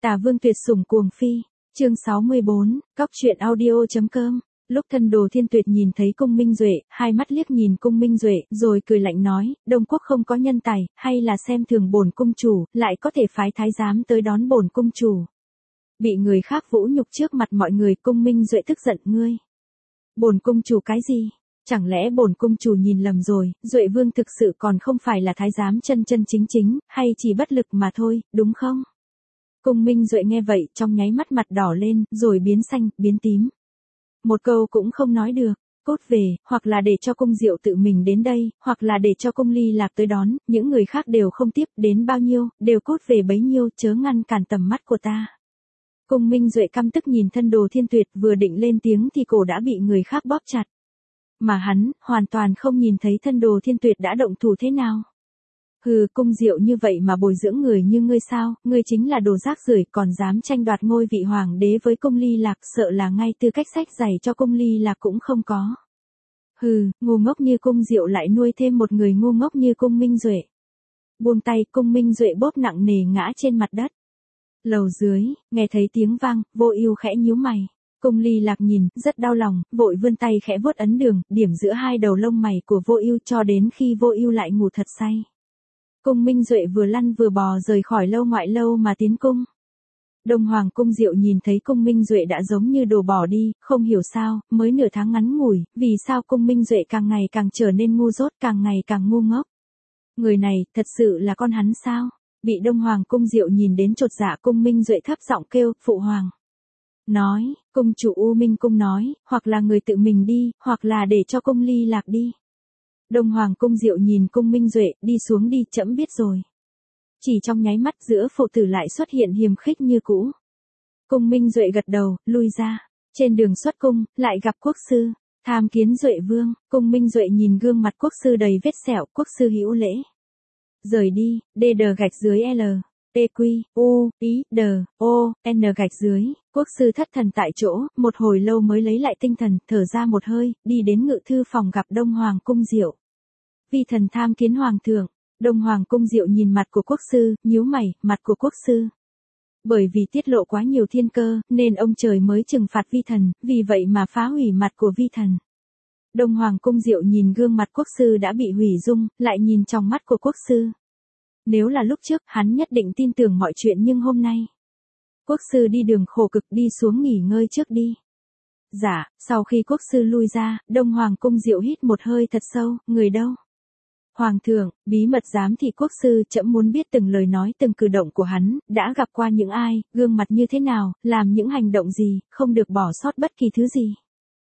Tả Vương tuyệt sủng cuồng phi, chương 64, cóc truyện audio.com. Lúc Thân Đồ Thiên Tuyệt nhìn thấy Cung Minh Duệ, hai mắt liếc nhìn Cung Minh Duệ, rồi cười lạnh nói, Đông Quốc không có nhân tài, hay là xem thường bổn cung chủ, lại có thể phái thái giám tới đón bổn cung chủ. Bị người khác vũ nhục trước mặt mọi người, Cung Minh Duệ tức giận, ngươi. Bổn cung chủ cái gì? Chẳng lẽ bổn cung chủ nhìn lầm rồi, Duệ Vương thực sự còn không phải là thái giám chân chân chính chính, hay chỉ bất lực mà thôi, đúng không? Cung Minh Duệ nghe vậy, trong nháy mắt mặt đỏ lên, rồi biến xanh, biến tím. Một câu cũng không nói được, cốt về, hoặc là để cho Cung Diệu tự mình đến đây, hoặc là để cho Cung Ly Lạc tới đón, những người khác đều không tiếp, đến bao nhiêu, đều cốt về bấy nhiêu, chớ ngăn cản tầm mắt của ta. Cung Minh Duệ căm tức nhìn Thân Đồ Thiên Tuyệt, vừa định lên tiếng thì cổ đã bị người khác bóp chặt. Mà hắn, hoàn toàn không nhìn thấy Thân Đồ Thiên Tuyệt đã động thủ thế nào. Hừ, Cung Diệu như vậy mà bồi dưỡng người như ngươi sao, ngươi chính là đồ rác rưởi, còn dám tranh đoạt ngôi vị hoàng đế với Cung Ly Lạc, sợ là ngay tư cách sách giày cho Cung Ly Lạc cũng không có. Hừ, ngu ngốc như Cung Diệu lại nuôi thêm một người ngu ngốc như Cung Minh Duệ. Buông tay, Cung Minh Duệ bóp nặng nề ngã trên mặt đất. Lầu dưới, nghe thấy tiếng vang, Vô Ưu khẽ nhíu mày. Cung Ly Lạc nhìn, rất đau lòng, vội vươn tay khẽ vuốt ấn đường, điểm giữa hai đầu lông mày của Vô Ưu cho đến khi Vô Ưu lại ngủ thật say. Cung Minh Duệ vừa lăn vừa bò rời khỏi lâu ngoại lâu mà tiến cung. Đông Hoàng Cung Diệu nhìn thấy Cung Minh Duệ đã giống như đồ bỏ đi, không hiểu sao, mới nửa tháng ngắn ngủi, vì sao Cung Minh Duệ càng ngày càng trở nên ngu dốt, càng ngày càng ngu ngốc. Người này, thật sự là con hắn sao? Bị Đông Hoàng Cung Diệu nhìn đến chột dạ, Cung Minh Duệ thấp giọng kêu, phụ hoàng. Nói, cung chủ U Minh Cung nói, hoặc là người tự mình đi, hoặc là để cho Cung Ly Lạc đi. Đông Hoàng Cung Diệu nhìn Cung Minh Duệ, đi xuống đi, trẫm biết rồi. Chỉ trong nháy mắt giữa phụ tử lại xuất hiện hiềm khích như cũ. Cung Minh Duệ gật đầu, lui ra. Trên đường xuất cung, lại gặp quốc sư, tham kiến Duệ Vương. Cung Minh Duệ nhìn gương mặt quốc sư đầy vết sẹo, quốc sư hữu lễ. Rời đi, DD_L. EQ, U, I, D, O, N _ quốc sư thất thần tại chỗ, một hồi lâu mới lấy lại tinh thần, thở ra một hơi, đi đến ngự thư phòng gặp Đông Hoàng Cung Diệu. Vi thần tham kiến hoàng thượng. Đông Hoàng Cung Diệu nhìn mặt của quốc sư, nhíu mày, mặt của quốc sư. Bởi vì tiết lộ quá nhiều thiên cơ, nên ông trời mới trừng phạt vi thần, vì vậy mà phá hủy mặt của vi thần. Đông Hoàng Cung Diệu nhìn gương mặt quốc sư đã bị hủy dung, lại nhìn trong mắt của quốc sư. Nếu là lúc trước, hắn nhất định tin tưởng mọi chuyện, nhưng hôm nay. Quốc sư đi đường khổ cực, đi xuống nghỉ ngơi trước đi. Dạ, sau khi quốc sư lui ra, Đông Hoàng Cung Diệu hít một hơi thật sâu, người đâu? Hoàng thượng, bí mật giám thị quốc sư, trẫm muốn biết từng lời nói từng cử động của hắn, đã gặp qua những ai, gương mặt như thế nào, làm những hành động gì, không được bỏ sót bất kỳ thứ gì.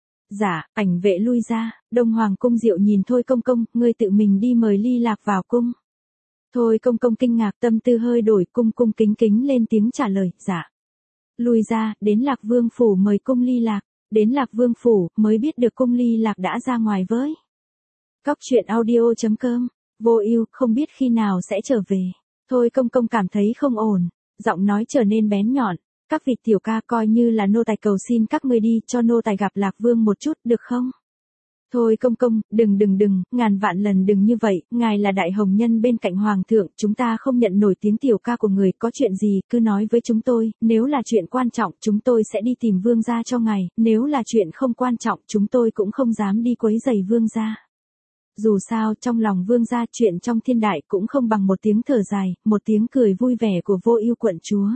Dạ, ảnh vệ lui ra, Đông Hoàng Cung Diệu nhìn Thôi Công Công, ngươi tự mình đi mời Ly Lạc vào cung. Thôi Công Công kinh ngạc, tâm tư hơi đổi, cung cung kính kính lên tiếng trả lời, dạ. Lui ra, đến Lạc Vương phủ mời Cung Ly Lạc, đến Lạc Vương phủ, mới biết được Cung Ly Lạc đã ra ngoài với. Cóc truyện audio.com, Vô Ưu, không biết khi nào sẽ trở về. Thôi Công Công cảm thấy không ổn, giọng nói trở nên bén nhọn, các vị tiểu ca, coi như là nô tài cầu xin các ngươi đi, cho nô tài gặp Lạc Vương một chút, được không? Thôi Công Công, đừng, ngàn vạn lần đừng như vậy, ngài là đại hồng nhân bên cạnh hoàng thượng, chúng ta không nhận nổi tiếng tiểu ca của người, có chuyện gì, cứ nói với chúng tôi, nếu là chuyện quan trọng, chúng tôi sẽ đi tìm vương gia cho ngài, nếu là chuyện không quan trọng, chúng tôi cũng không dám đi quấy rầy vương gia. Dù sao, trong lòng vương gia, chuyện trong thiên đại cũng không bằng một tiếng thở dài, một tiếng cười vui vẻ của Vô Ưu quận chúa.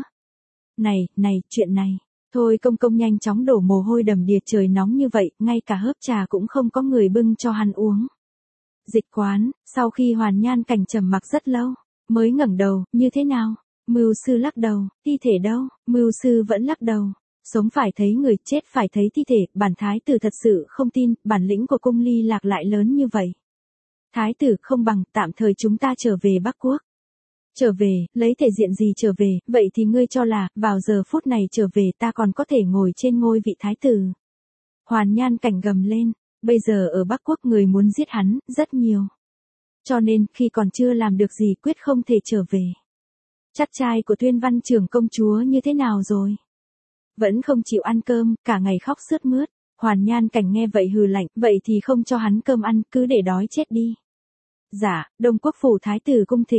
Này, chuyện này. Thôi Công Công nhanh chóng đổ mồ hôi đầm đìa, trời nóng như vậy, ngay cả hớp trà cũng không có người bưng cho hắn uống. Dịch quán, sau khi Hoàn Nhan Cảnh trầm mặc rất lâu, mới ngẩng đầu, như thế nào? Mưu sư lắc đầu, thi thể đâu? Mưu sư vẫn lắc đầu. Sống phải thấy người, chết phải thấy thi thể, bản thái tử thật sự không tin, bản lĩnh của Cung Ly Lạc lại lớn như vậy. Thái tử không bằng, tạm thời chúng ta trở về Bắc Quốc. Trở về, lấy thể diện gì trở về, vậy thì ngươi cho là, vào giờ phút này trở về ta còn có thể ngồi trên ngôi vị thái tử. Hoàn Nhan Cảnh gầm lên, bây giờ ở Bắc Quốc người muốn giết hắn, rất nhiều. Cho nên, khi còn chưa làm được gì quyết không thể trở về. Chắc trai của Tuyên Văn Trưởng công chúa như thế nào rồi? Vẫn không chịu ăn cơm, cả ngày khóc sướt mướt. Hoàn Nhan Cảnh nghe vậy hừ lạnh, vậy thì không cho hắn cơm ăn, cứ để đói chết đi. Dạ, Đông Quốc phủ thái tử cung thịnh.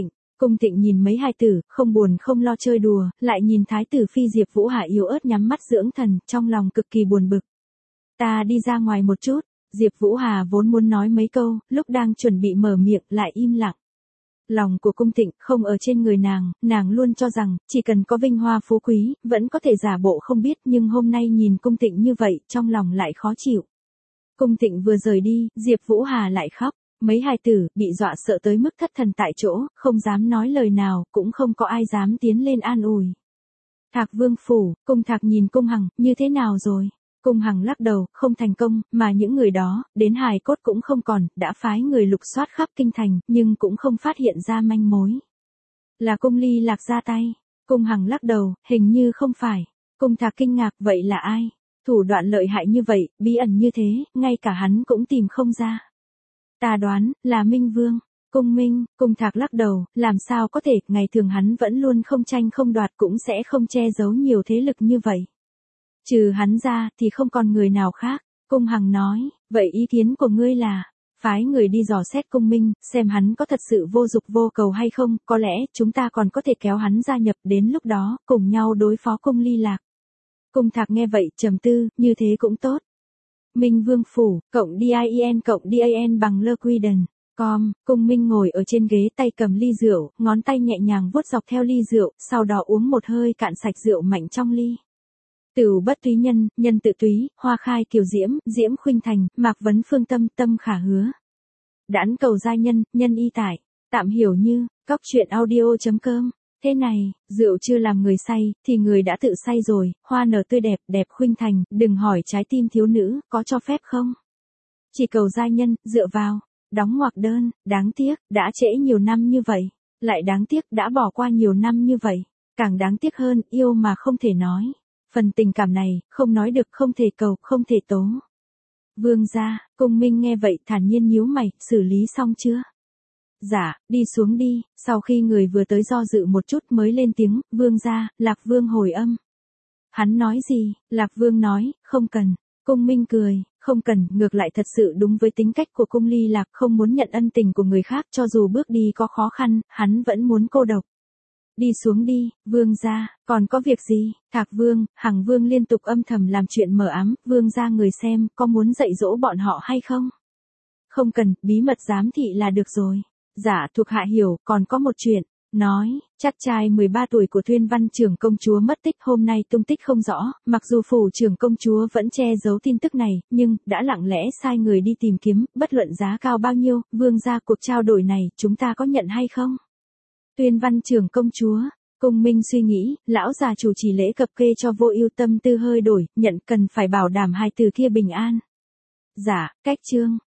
Cung Tịnh nhìn mấy hài tử, không buồn không lo chơi đùa, lại nhìn thái tử phi Diệp Vũ Hà yếu ớt nhắm mắt dưỡng thần, trong lòng cực kỳ buồn bực. Ta đi ra ngoài một chút, Diệp Vũ Hà vốn muốn nói mấy câu, lúc đang chuẩn bị mở miệng lại im lặng. Lòng của Cung Tịnh không ở trên người nàng luôn cho rằng, chỉ cần có vinh hoa phú quý, vẫn có thể giả bộ không biết, nhưng hôm nay nhìn Cung Tịnh như vậy, trong lòng lại khó chịu. Cung Tịnh vừa rời đi, Diệp Vũ Hà lại khóc, mấy hài tử, bị dọa sợ tới mức thất thần tại chỗ, không dám nói lời nào, cũng không có ai dám tiến lên an ủi. Thạc Vương phủ, Cung Thạc nhìn Cung Hằng, như thế nào rồi? Cung Hằng lắc đầu, không thành công, mà những người đó, đến hài cốt cũng không còn, đã phái người lục soát khắp kinh thành, nhưng cũng không phát hiện ra manh mối. Là Cung Ly Lạc ra tay. Cung Hằng lắc đầu, hình như không phải. Cung Thạc kinh ngạc, vậy là ai? Thủ đoạn lợi hại như vậy, bí ẩn như thế, ngay cả hắn cũng tìm không ra. Ta đoán, là Minh Vương. Cung Minh, Cung Thạc lắc đầu, làm sao có thể, ngày thường hắn vẫn luôn không tranh không đoạt cũng sẽ không che giấu nhiều thế lực như vậy. Trừ hắn ra, thì không còn người nào khác. Cung Hằng nói, vậy ý kiến của ngươi là, phái người đi dò xét Cung Minh, xem hắn có thật sự vô dục vô cầu hay không, có lẽ, chúng ta còn có thể kéo hắn gia nhập, đến lúc đó, cùng nhau đối phó Cung Ly Lạc. Cung Thạc nghe vậy, trầm tư, như thế cũng tốt. Minh Vương phủ, cộng DIEN bằng Lequiden. Cung Minh ngồi ở trên ghế, tay cầm ly rượu, ngón tay nhẹ nhàng vuốt dọc theo ly rượu, sau đó uống một hơi cạn sạch rượu mạnh trong ly. Tửu bất túy nhân, nhân tự túy, hoa khai kiều diễm, diễm khuynh thành, mạc vấn phương tâm, tâm khả hứa. Đãn cầu giai nhân, nhân y tải. Tạm hiểu như, cóc truyện audio.com. Thế này, rượu chưa làm người say, thì người đã tự say rồi, hoa nở tươi đẹp, đẹp khuynh thành, đừng hỏi trái tim thiếu nữ, có cho phép không? Chỉ cầu giai nhân, dựa vào, đóng ngoặc đơn, đáng tiếc, đã trễ nhiều năm như vậy, lại đáng tiếc, đã bỏ qua nhiều năm như vậy, càng đáng tiếc hơn, yêu mà không thể nói. Phần tình cảm này, không nói được, không thể cầu, không thể tố. Vương gia, Cung Minh nghe vậy thản nhiên nhíu mày, xử lý xong chưa? Dạ, đi xuống đi, sau khi người vừa tới do dự một chút mới lên tiếng, Vương gia, Lạc Vương hồi âm. Hắn nói gì? Lạc Vương nói, không cần. Cung Minh cười, không cần, ngược lại thật sự đúng với tính cách của Cung Ly Lạc, không muốn nhận ân tình của người khác, cho dù bước đi có khó khăn, hắn vẫn muốn cô độc. Đi xuống đi, Vương gia, còn có việc gì? Thạc Vương, Hằng Vương liên tục âm thầm làm chuyện mờ ám, Vương gia người xem, có muốn dạy dỗ bọn họ hay không? Không cần, bí mật giám thị là được rồi. Dạ, thuộc hạ hiểu, còn có một chuyện. Nói, chắc trai 13 tuổi của Thuyên Văn trưởng công chúa mất tích, hôm nay tung tích không rõ, mặc dù phủ trưởng công chúa vẫn che giấu tin tức này, nhưng, đã lặng lẽ sai người đi tìm kiếm, bất luận giá cao bao nhiêu, Vương gia, cuộc trao đổi này, chúng ta có nhận hay không? Tuyên Văn trưởng công chúa, Cung Minh suy nghĩ, lão già chủ trì lễ cập kê cho Vô Ưu tâm tư hơi đổi, nhận cần phải bảo đảm hai từ kia bình an. Dạ, cách chương.